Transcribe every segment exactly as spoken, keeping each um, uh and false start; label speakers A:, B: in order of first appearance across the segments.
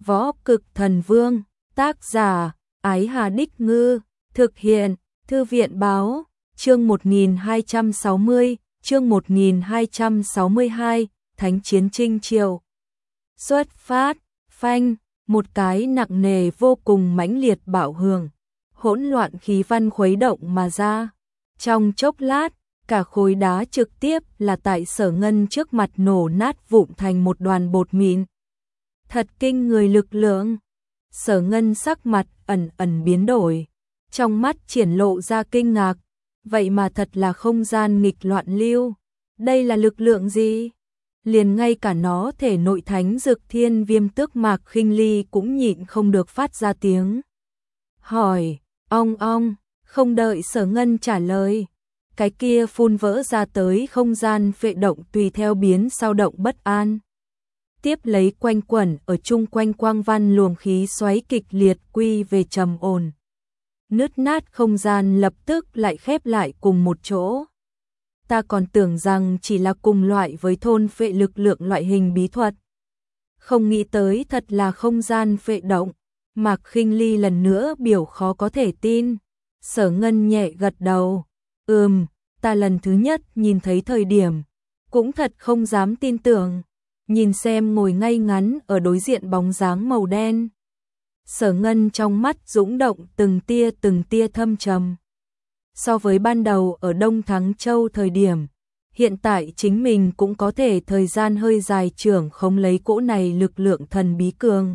A: Võ Cực Thần Vương, tác giả, Ái Hà Đích Ngư, thực hiện, Thư viện Báo, chương một nghìn hai trăm sáu mươi, chương một nghìn hai trăm sáu mươi hai, Thánh Chiến Trinh Triều. Xuất phát, phanh, một cái nặng nề vô cùng mãnh liệt bạo hưởng, hỗn loạn khí văn khuấy động mà ra. Trong chốc lát, cả khối đá trực tiếp là tại Sở Ngân trước mặt nổ nát vụn thành một đoàn bột mịn. Thật kinh người lực lượng. Sở Ngân sắc mặt ẩn ẩn biến đổi, trong mắt triển lộ ra kinh ngạc, vậy mà thật là không gian nghịch loạn lưu, đây là lực lượng gì? Liền ngay cả nó thể nội thánh dực thiên viêm tước Mạc Khinh Ly cũng nhịn không được phát ra tiếng hỏi, ong ong, không đợi Sở Ngân trả lời, cái kia phun vỡ ra tới không gian phệ động tùy theo biến sao động bất an. Tiếp lấy quanh quẩn ở chung quanh quang văn luồng khí xoáy kịch liệt quy về trầm ổn. Nứt nát không gian lập tức lại khép lại cùng một chỗ. Ta còn tưởng rằng chỉ là cùng loại với thôn phệ lực lượng loại hình bí thuật. Không nghĩ tới thật là không gian phệ động. Mạc Khinh Ly lần nữa biểu khó có thể tin. Sở Ngân nhẹ gật đầu. Ừm, ta lần thứ nhất nhìn thấy thời điểm, cũng thật không dám tin tưởng. Nhìn xem ngồi ngay ngắn ở đối diện bóng dáng màu đen. Sở Ngân trong mắt dũng động từng tia từng tia thâm trầm. So với ban đầu ở Đông Thắng Châu thời điểm, hiện tại chính mình cũng có thể thời gian hơi dài trưởng không lấy cỗ này lực lượng thần bí cường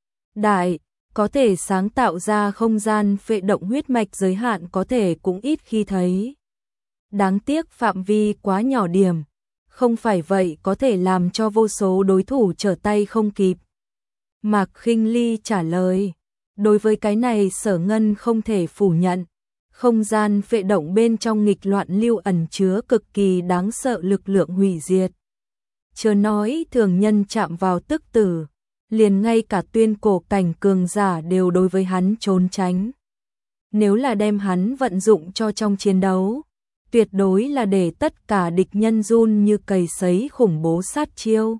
A: đại, có thể sáng tạo ra không gian phệ động huyết mạch giới hạn có thể cũng ít khi thấy. Đáng tiếc phạm vi quá nhỏ điểm, không phải vậy có thể làm cho vô số đối thủ trở tay không kịp. Mạc Khinh Ly trả lời, đối với cái này Sở Ngân không thể phủ nhận. Không gian phệ động bên trong nghịch loạn lưu ẩn chứa cực kỳ đáng sợ lực lượng hủy diệt. Chớ nói thường nhân chạm vào tức tử, liền ngay cả tuyên cổ cảnh cường giả đều đối với hắn trốn tránh. Nếu là đem hắn vận dụng cho trong chiến đấu, tuyệt đối là để tất cả địch nhân run như cầy sấy khủng bố sát chiêu.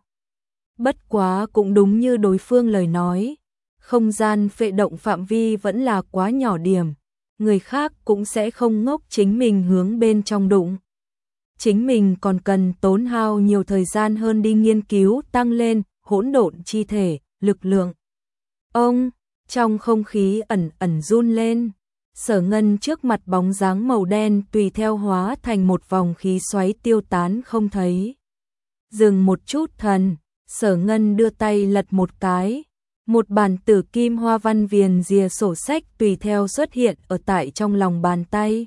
A: Bất quá cũng đúng như đối phương lời nói, không gian phệ động phạm vi vẫn là quá nhỏ điểm. Người khác cũng sẽ không ngốc chính mình hướng bên trong đụng. Chính mình còn cần tốn hao nhiều thời gian hơn đi nghiên cứu tăng lên hỗn độn chi thể, lực lượng. Ông, trong không khí ẩn ẩn run lên, Sở Ngân trước mặt bóng dáng màu đen tùy theo hóa thành một vòng khí xoáy tiêu tán không thấy. Dừng một chút thần, Sở Ngân đưa tay lật một cái. Một bản tử kim hoa văn viền rìa sổ sách tùy theo xuất hiện ở tại trong lòng bàn tay.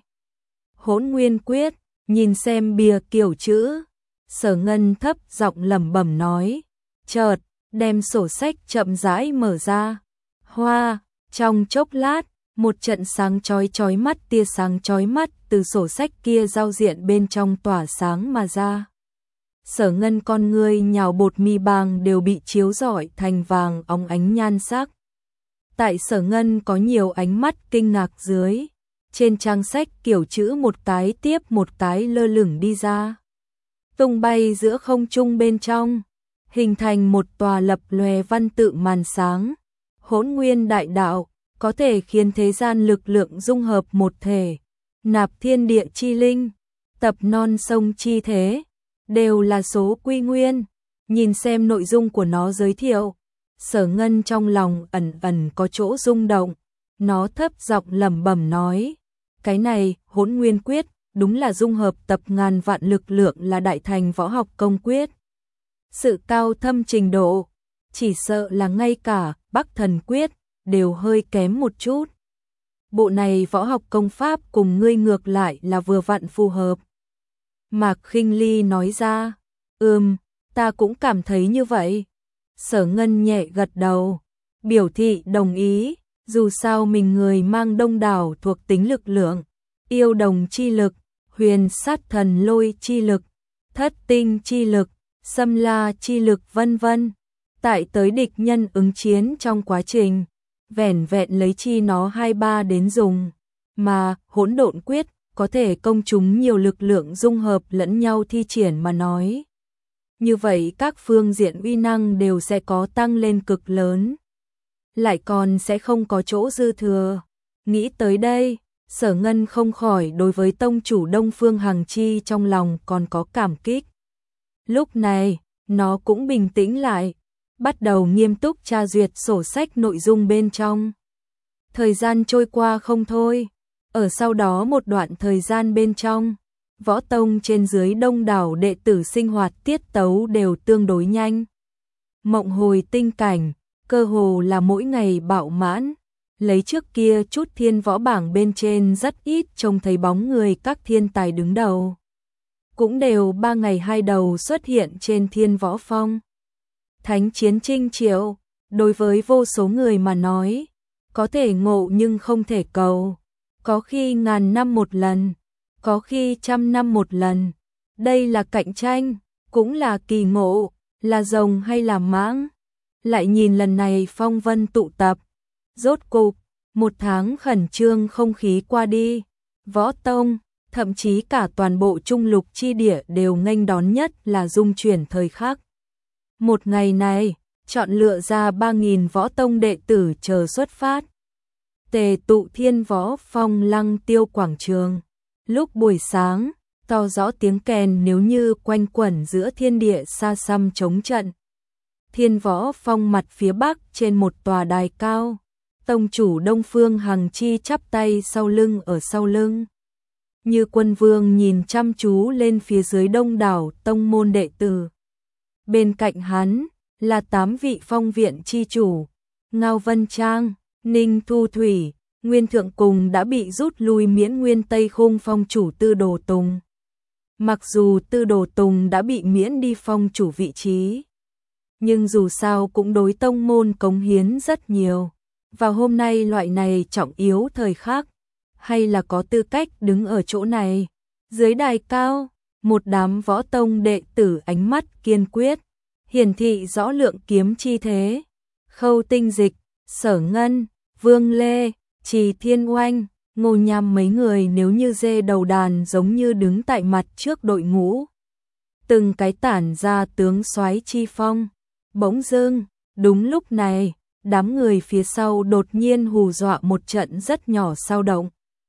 A: Hỗn Nguyên Quyết, nhìn xem bìa kiểu chữ. Sở Ngân thấp giọng lẩm bẩm nói. Chợt, đem sổ sách chậm rãi mở ra. Hoa, trong chốc lát, một trận sáng chói chói mắt tia sáng chói mắt từ sổ sách kia giao diện bên trong tỏa sáng mà ra. Sở Ngân con ngươi nhào bột mi bàng đều bị chiếu rọi thành vàng óng ánh nhan sắc. Tại Sở Ngân có nhiều ánh mắt kinh ngạc dưới, trên trang sách kiểu chữ một cái tiếp một cái lơ lửng đi ra. Tung bay giữa không trung bên trong, hình thành một tòa lập lòe văn tự màn sáng. Hỗn Nguyên Đại Đạo, có thể khiến thế gian lực lượng dung hợp một thể, nạp thiên địa chi linh, tập non sông chi thế. Đều là số quy nguyên. Nhìn xem nội dung của nó giới thiệu, Sở Ngân trong lòng ẩn ẩn có chỗ rung động. Nó thấp giọng lẩm bẩm nói, cái này Hỗn Nguyên Quyết đúng là dung hợp tập ngàn vạn lực lượng là đại thành võ học công quyết. Sự cao thâm trình độ, chỉ sợ là ngay cả Bắc Thần Quyết đều hơi kém một chút. Bộ này võ học công pháp cùng ngươi ngược lại là vừa vặn phù hợp. Mạc Khinh Ly nói ra, ừm, ta cũng cảm thấy như vậy. Sở Ngân nhẹ gật đầu, biểu thị đồng ý, dù sao mình người mang đông đảo thuộc tính lực lượng, yêu đồng chi lực, huyền sát thần lôi chi lực, thất tinh chi lực, xâm la chi lực vân vân. Tại tới địch nhân ứng chiến trong quá trình, vẻn vẹn lấy chi nó hai ba đến dùng, mà Hỗn Độn Quyết có thể công chúng nhiều lực lượng dung hợp lẫn nhau thi triển mà nói. Như vậy các phương diện uy năng đều sẽ có tăng lên cực lớn. lại còn sẽ không có chỗ dư thừa. Nghĩ tới đây, Sở Ngân không khỏi đối với tông chủ Đông Phương Hằng Chi trong lòng còn có cảm kích. Lúc này, nó cũng bình tĩnh lại, bắt đầu nghiêm túc tra duyệt sổ sách nội dung bên trong. Thời gian trôi qua không thôi, ở sau đó một đoạn thời gian bên trong, võ tông trên dưới đông đảo đệ tử sinh hoạt tiết tấu đều tương đối nhanh. Mộng hồi tinh cảnh, cơ hồ là mỗi ngày bạo mãn, lấy trước kia chút thiên võ bảng bên trên rất ít trông thấy bóng người các thiên tài đứng đầu. Cũng đều ba ngày hai đầu xuất hiện trên thiên võ phong. Thánh chiến trinh triệu, đối với vô số người mà nói, có thể ngộ nhưng không thể cầu, có khi ngàn năm một lần, có khi trăm năm một lần. Đây là cạnh tranh, cũng là kỳ ngộ, là rồng hay là mãng. Lại nhìn lần này phong vân tụ tập, rốt cục, một tháng khẩn trương không khí qua đi, võ tông, thậm chí cả toàn bộ trung lục chi địa đều nghênh đón nhất là dung chuyển thời khắc. Một ngày này, chọn lựa ra ba nghìn võ tông đệ tử chờ xuất phát. Tề tụ thiên võ phong lăng tiêu quảng trường. Lúc buổi sáng, to rõ tiếng kèn nếu như quanh quẩn giữa thiên địa xa xăm chống trận. Thiên võ phong mặt phía bắc trên một tòa đài cao, tông chủ Đông Phương Hằng Chi chắp tay sau lưng ở sau lưng. Như quân vương nhìn chăm chú lên phía dưới đông đảo tông môn đệ tử. Bên cạnh hắn là tám vị phong viện chi chủ, Ngao Vân Trang, Ninh Thu Thủy, Nguyên Thượng cùng đã bị rút lui miễn nguyên Tây Khung phong chủ Tư Đồ Tùng. Mặc dù Tư Đồ Tùng đã bị miễn đi phong chủ vị trí, nhưng dù sao cũng đối tông môn cống hiến rất nhiều. Vào hôm nay loại này trọng yếu thời khắc, hay là có tư cách đứng ở chỗ này. Dưới đài cao, một đám võ tông đệ tử ánh mắt kiên quyết, hiển thị rõ lượng kiếm chi thế. Khâu Tinh Dịch, Sở Ngân, Vương Lê, Trì Thiên Oanh, Ngô Nham mấy người nếu như dê đầu đàn giống như đứng tại mặt trước đội ngũ. Từng cái tản ra tướng soái chi phong. Bỗng dưng, đúng lúc này, đám người phía sau đột nhiên hù dọa một trận rất nhỏ sao động.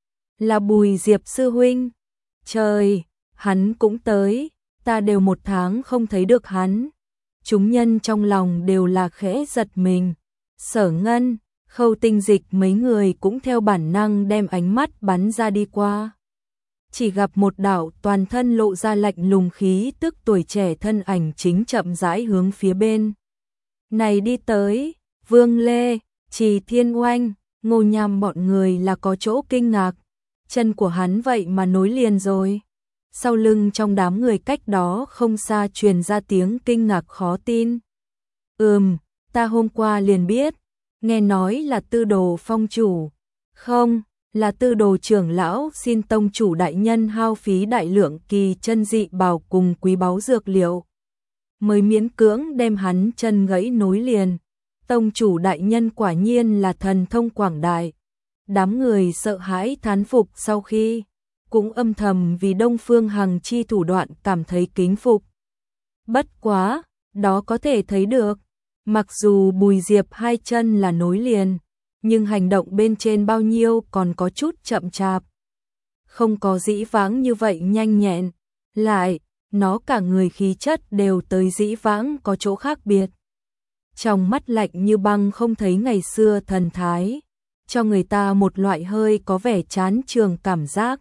A: Là Bùi Diệp sư huynh. Trời, hắn cũng tới, ta đều một tháng không thấy được hắn. Chúng nhân trong lòng đều là khẽ giật mình. Sở Ngân, Khâu Tinh Dịch mấy người cũng theo bản năng đem ánh mắt bắn ra đi qua. Chỉ gặp một đạo toàn thân lộ ra lạnh lùng khí tức tuổi trẻ thân ảnh chính chậm rãi hướng phía bên này đi tới. Vương Lê, Trì Thiên Oanh, Ngô Nham bọn người là có chỗ kinh ngạc. Chân của hắn vậy mà nối liền rồi. Sau lưng trong đám người cách đó không xa truyền ra tiếng kinh ngạc khó tin. Ừm, ta hôm qua liền biết, nghe nói là Tư Đồ phong chủ. Không, là Tư Đồ trưởng lão xin tông chủ đại nhân hao phí đại lượng kỳ chân dị bảo cùng quý báu dược liệu, mới miễn cưỡng đem hắn chân gãy nối liền. Tông chủ đại nhân quả nhiên là thần thông quảng đại. Đám người sợ hãi thán phục sau khi, cũng âm thầm vì Đông Phương Hằng Chi thủ đoạn cảm thấy kính phục. Bất quá, đó có thể thấy được, mặc dù Bùi Diệp hai chân là nối liền, nhưng hành động bên trên bao nhiêu còn có chút chậm chạp. Không có dĩ vãng như vậy nhanh nhẹn, lại, nó cả người khí chất đều tới dĩ vãng có chỗ khác biệt. Trong mắt lạnh như băng không thấy ngày xưa thần thái, cho người ta một loại hơi có vẻ chán trường cảm giác.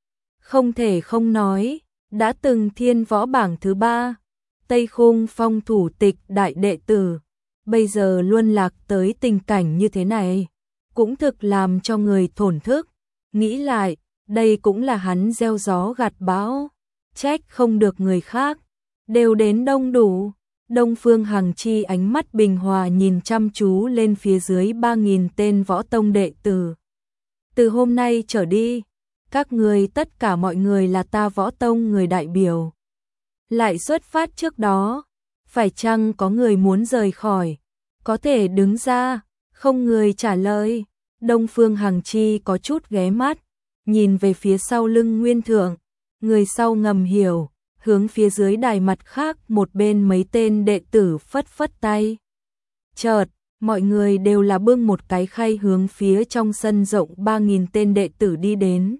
A: Không thể không nói, đã từng thiên võ bảng thứ ba, Tây Khung phong thủ tịch đại đệ tử, bây giờ luôn lạc tới tình cảnh như thế này, cũng thực làm cho người thổn thức. Nghĩ lại, đây cũng là hắn gieo gió gặt bão, trách không được người khác, đều đến đông đủ. Đông Phương Hằng Chi ánh mắt bình hòa nhìn chăm chú lên phía dưới ba nghìn tên võ tông đệ tử. Từ hôm nay trở đi, các người tất cả mọi người là ta võ tông người đại biểu. Lại xuất phát trước đó, phải chăng có người muốn rời khỏi, có thể đứng ra. Không người trả lời. Đông Phương Hằng Chi có chút ghé mắt, nhìn về phía sau lưng Nguyên Thượng, người sau ngầm hiểu, hướng phía dưới đài mặt khác một bên mấy tên đệ tử phất phất tay. Chợt, Mọi người đều là bưng một cái khay hướng phía trong sân rộng ba nghìn tên đệ tử đi đến.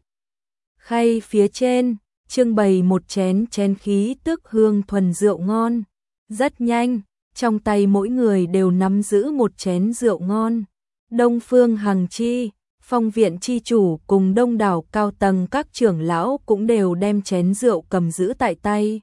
A: Khay phía trên, trưng bày một chén chén khí tức hương thuần rượu ngon. Rất nhanh, trong tay mỗi người đều nắm giữ một chén rượu ngon. Đông Phương Hằng Chi, Phong viện chi chủ cùng đông đảo cao tầng các trưởng lão cũng đều đem chén rượu cầm giữ tại tay.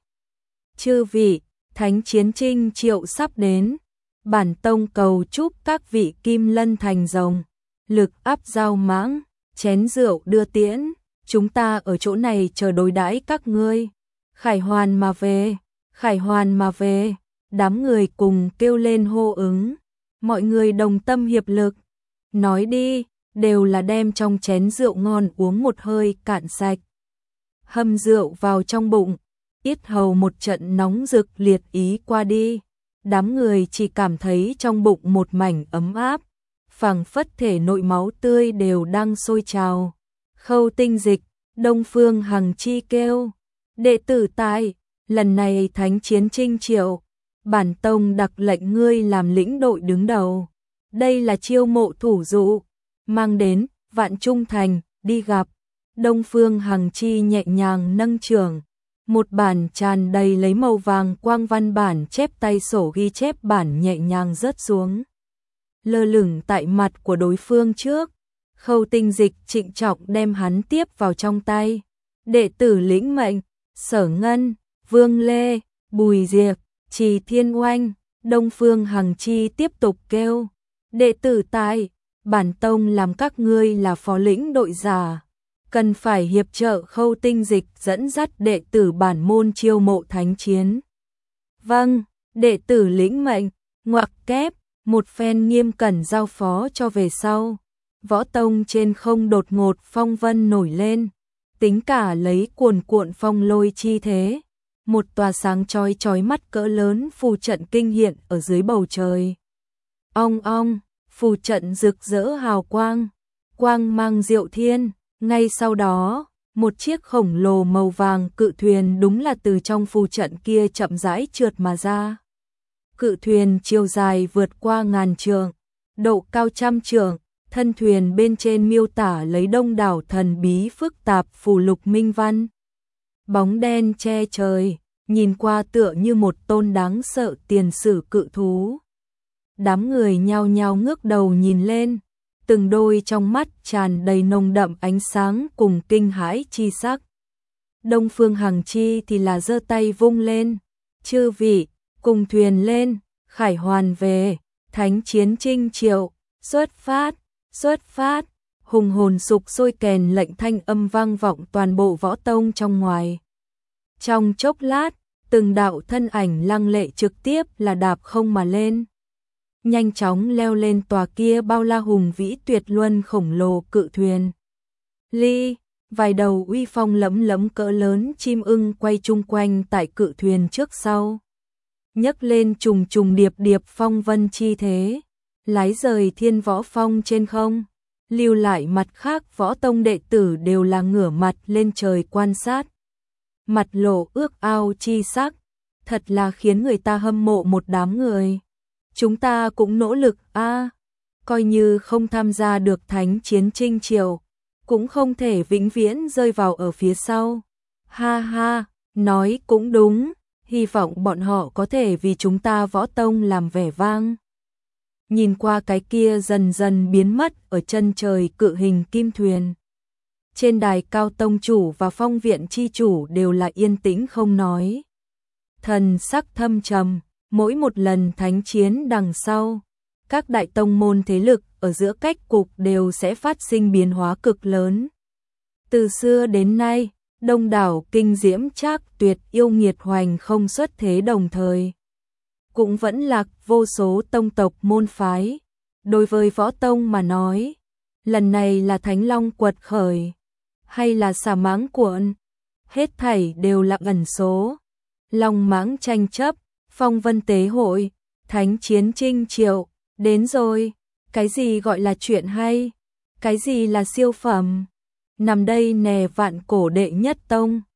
A: Chư vị, thánh chiến trinh triệu sắp đến. Bản tông cầu chúc các vị kim lân thành rồng, lực áp giao mãng, chén rượu đưa tiễn, chúng ta ở chỗ này chờ đối đãi các ngươi. Khải hoàn mà về, khải hoàn mà về, đám người cùng kêu lên hô ứng, mọi người đồng tâm hiệp lực. Nói đi, đều là đem trong chén rượu ngon uống một hơi cạn sạch. Hâm rượu vào trong bụng, yết hầu một trận nóng rực liệt ý qua đi. Đám người chỉ cảm thấy trong bụng một mảnh ấm áp, phảng phất thể nội máu tươi đều đang sôi trào. Khâu Tinh Dịch, Đông Phương Hằng Chi kêu, đệ tử tài, lần này thánh chiến trinh triệu, bản tông đặc lệnh ngươi làm lĩnh đội đứng đầu. Đây là chiêu mộ thủ dụ, mang đến, Vạn Trung Thành, đi gặp. Đông Phương Hằng Chi nhẹ nhàng nâng trường. Một bản tràn đầy lấy màu vàng quang văn bản chép tay sổ ghi chép bản nhẹ nhàng rớt xuống. Lơ lửng tại mặt của đối phương trước. Khâu Tinh Dịch trịnh trọng đem hắn tiếp vào trong tay. Đệ tử lĩnh mệnh, Sở Ngân, Vương Lê, Bùi Diệp, Trì Thiên Oanh, Đông Phương Hằng Chi tiếp tục kêu. Đệ tử tài, bản tông làm các ngươi là phó lĩnh đội giả. Cần phải hiệp trợ Khâu Tinh Dịch dẫn dắt đệ tử bản môn chiêu mộ thánh chiến. Vâng, đệ tử lĩnh mệnh, ngoặc kép, một phen nghiêm cẩn giao phó cho về sau. Võ tông trên không đột ngột phong vân nổi lên, tính cả lấy cuồn cuộn phong lôi chi thế. Một tòa sáng chói chói mắt cỡ lớn phù trận kinh hiện ở dưới bầu trời. Ong ong, phù trận rực rỡ hào quang, quang mang diệu thiên. Ngay sau đó, một chiếc khổng lồ màu vàng cự thuyền đúng là từ trong phù trận kia chậm rãi trượt mà ra. Cự thuyền chiều dài vượt qua ngàn trượng, độ cao trăm trượng, thân thuyền bên trên miêu tả lấy đông đảo thần bí phức tạp phù lục minh văn. Bóng đen che trời, nhìn qua tựa như một tôn đáng sợ tiền sử cự thú. Đám người nhao nhao ngước đầu nhìn lên. Từng đôi trong mắt tràn đầy nồng đậm ánh sáng cùng kinh hãi chi sắc. Đông Phương Hằng Chi thì là giơ tay vung lên, chư vị, cùng thuyền lên, khải hoàn về, thánh chiến trinh triệu, xuất phát, xuất phát, hùng hồn sục sôi kèn lệnh thanh âm vang vọng toàn bộ võ tông trong ngoài. Trong chốc lát, từng đạo thân ảnh lăng lệ trực tiếp là đạp không mà lên. Nhanh chóng leo lên tòa kia bao la hùng vĩ tuyệt luân khổng lồ cự thuyền. Ly, vài đầu uy phong lẫm lẫm cỡ lớn chim ưng quay chung quanh tại cự thuyền trước sau. Nhấc lên trùng trùng điệp điệp phong vân chi thế, lái rời thiên võ phong trên không. Lưu lại mặt khác võ tông đệ tử đều là ngửa mặt lên trời quan sát. Mặt lộ ước ao chi sắc, thật là khiến người ta hâm mộ một đám người. Chúng ta cũng nỗ lực a, à, coi như không tham gia được thánh chiến trinh triều, cũng không thể vĩnh viễn rơi vào ở phía sau. Ha ha, nói cũng đúng, hy vọng bọn họ có thể vì chúng ta võ tông làm vẻ vang. Nhìn qua cái kia dần dần biến mất ở chân trời cự hình kim thuyền. Trên đài cao tông chủ và phong viện chi chủ đều là yên tĩnh không nói. Thần sắc thâm trầm. Mỗi một lần thánh chiến đằng sau, các đại tông môn thế lực ở giữa cách cục đều sẽ phát sinh biến hóa cực lớn. Từ xưa đến nay, đông đảo kinh diễm trác tuyệt yêu nghiệt hoành không xuất thế đồng thời. Cũng vẫn lạc vô số tông tộc môn phái. Đối với võ tông mà nói, lần này là Thánh Long quật khởi, hay là xà mãng cuộn, hết thảy đều là ẩn số. Long mãng tranh chấp, phong vân tế hội, thánh chiến trinh triệu, đến rồi, cái gì gọi là chuyện hay, cái gì là siêu phẩm, nằm đây nè vạn cổ đệ nhất tông.